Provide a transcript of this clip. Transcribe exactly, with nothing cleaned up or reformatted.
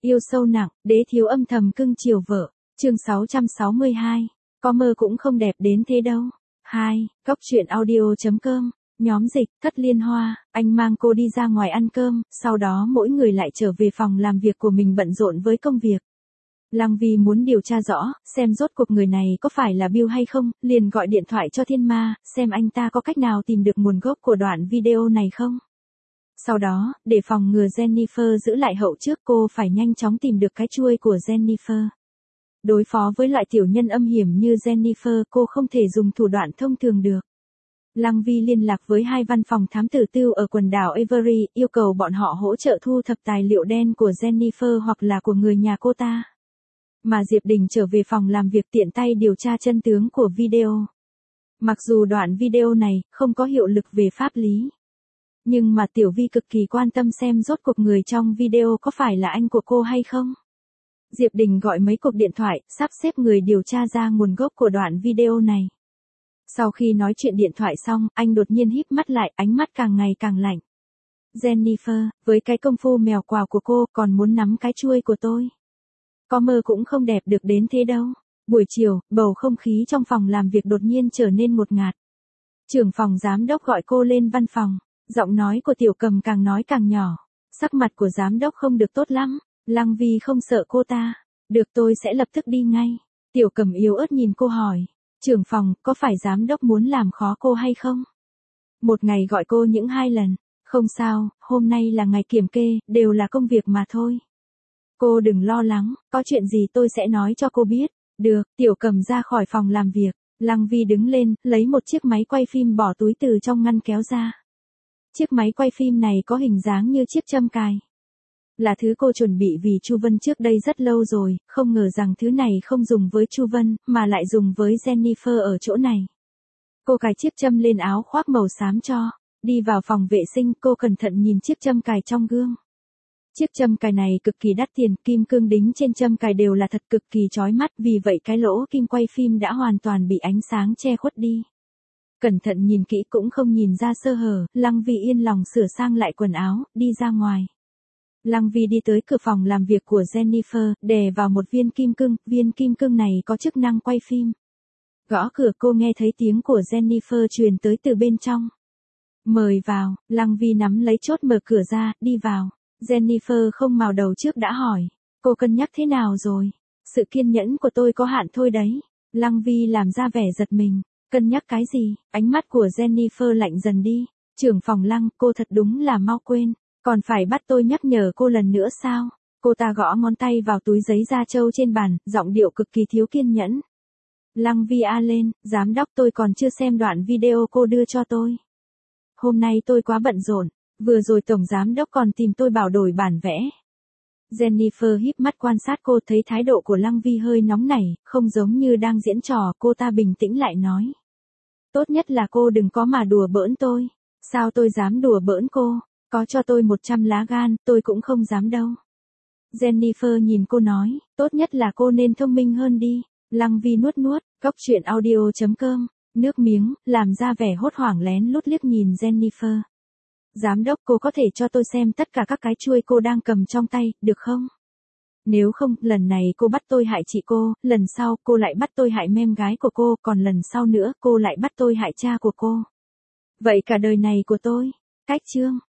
Yêu sâu nặng, đế thiếu âm thầm cưng chiều vợ. Chương sáu trăm sáu mươi hai. Có mơ cũng không đẹp đến thế đâu. hai. Góc truyện audio chấm com. Nhóm dịch, Thất Liên Hoa, anh mang cô đi ra ngoài ăn cơm, sau đó mỗi người lại trở về phòng làm việc của mình bận rộn với công việc. Lăng Vi muốn điều tra rõ, xem rốt cuộc người này có phải là Bill hay không, liền gọi điện thoại cho Thiên Ma, xem anh ta có cách nào tìm được nguồn gốc của đoạn video này không. Sau đó, để phòng ngừa Jennifer giữ lại hậu trước, cô phải nhanh chóng tìm được cái chuôi của Jennifer. Đối phó với loại tiểu nhân âm hiểm như Jennifer, cô không thể dùng thủ đoạn thông thường được. Lăng Vi liên lạc với hai văn phòng thám tử tư ở quần đảo Avery, yêu cầu bọn họ hỗ trợ thu thập tài liệu đen của Jennifer hoặc là của người nhà cô ta. Mà Diệp Đình trở về phòng làm việc tiện tay điều tra chân tướng của video. Mặc dù đoạn video này không có hiệu lực về pháp lý, nhưng mà Tiểu Vi cực kỳ quan tâm xem rốt cuộc người trong video có phải là anh của cô hay không. Diệp Đình gọi mấy cuộc điện thoại, sắp xếp người điều tra ra nguồn gốc của đoạn video này. Sau khi nói chuyện điện thoại xong, anh đột nhiên híp mắt lại, ánh mắt càng ngày càng lạnh. Jennifer, với cái công phu mèo quào của cô còn muốn nắm cái chuôi của tôi. Có mơ cũng không đẹp được đến thế đâu. Buổi chiều, bầu không khí trong phòng làm việc đột nhiên trở nên ngột ngạt. Trưởng phòng giám đốc gọi cô lên văn phòng. Giọng nói của Tiểu Cầm càng nói càng nhỏ. Sắc mặt của giám đốc không được tốt lắm. Lăng Vi không sợ cô ta. Được, tôi sẽ lập tức đi ngay. Tiểu Cầm yếu ớt nhìn cô hỏi. Trưởng phòng, có phải giám đốc muốn làm khó cô hay không? Một ngày gọi cô những hai lần. Không sao, hôm nay là ngày kiểm kê, đều là công việc mà thôi. Cô đừng lo lắng, có chuyện gì tôi sẽ nói cho cô biết. Được, Tiểu Cầm ra khỏi phòng làm việc. Lăng Vi đứng lên, lấy một chiếc máy quay phim bỏ túi từ trong ngăn kéo ra. Chiếc máy quay phim này có hình dáng như chiếc châm cài. Là thứ cô chuẩn bị vì Chu Vân trước đây rất lâu rồi, không ngờ rằng thứ này không dùng với Chu Vân, mà lại dùng với Jennifer ở chỗ này. Cô cài chiếc châm lên áo khoác màu xám cho. Đi vào phòng vệ sinh, cô cẩn thận nhìn chiếc châm cài trong gương. Chiếc châm cài này cực kỳ đắt tiền, kim cương đính trên châm cài đều là thật cực kỳ chói mắt, vì vậy cái lỗ kim quay phim đã hoàn toàn bị ánh sáng che khuất đi. Cẩn thận nhìn kỹ cũng không nhìn ra sơ hở, Lăng Vi yên lòng sửa sang lại quần áo, đi ra ngoài. Lăng Vi đi tới cửa phòng làm việc của Jennifer, đè vào một viên kim cương, viên kim cương này có chức năng quay phim. Gõ cửa, cô nghe thấy tiếng của Jennifer truyền tới từ bên trong. Mời vào, Lăng Vi nắm lấy chốt mở cửa ra, đi vào. Jennifer không mào đầu trước đã hỏi, cô cân nhắc thế nào rồi? Sự kiên nhẫn của tôi có hạn thôi đấy. Lăng Vi làm ra vẻ giật mình, cân nhắc cái gì? Ánh mắt của Jennifer lạnh dần đi. Trưởng phòng Lăng, cô thật đúng là mau quên, còn phải bắt tôi nhắc nhở cô lần nữa sao? Cô ta gõ ngón tay vào túi giấy da trâu trên bàn, giọng điệu cực kỳ thiếu kiên nhẫn. Lăng Vi a lên, giám đốc, tôi còn chưa xem đoạn video cô đưa cho tôi. Hôm nay tôi quá bận rộn. Vừa rồi tổng giám đốc còn tìm tôi bảo đổi bản vẽ. Jennifer híp mắt quan sát cô, thấy thái độ của Lăng Vi hơi nóng nảy, không giống như đang diễn trò, cô ta bình tĩnh lại nói. Tốt nhất là cô đừng có mà đùa bỡn tôi. Sao tôi dám đùa bỡn cô? Có cho tôi một trăm lá gan, tôi cũng không dám đâu. Jennifer nhìn cô nói, tốt nhất là cô nên thông minh hơn đi. Lăng Vi nuốt nuốt, góc truyện audio chấm com, nước miếng, làm ra vẻ hốt hoảng lén lút liếc nhìn Jennifer. Giám đốc, cô có thể cho tôi xem tất cả các cái chuôi cô đang cầm trong tay, được không? Nếu không, lần này cô bắt tôi hại chị cô, lần sau cô lại bắt tôi hại mem gái của cô, còn lần sau nữa cô lại bắt tôi hại cha của cô. Vậy cả đời này của tôi, cách chương.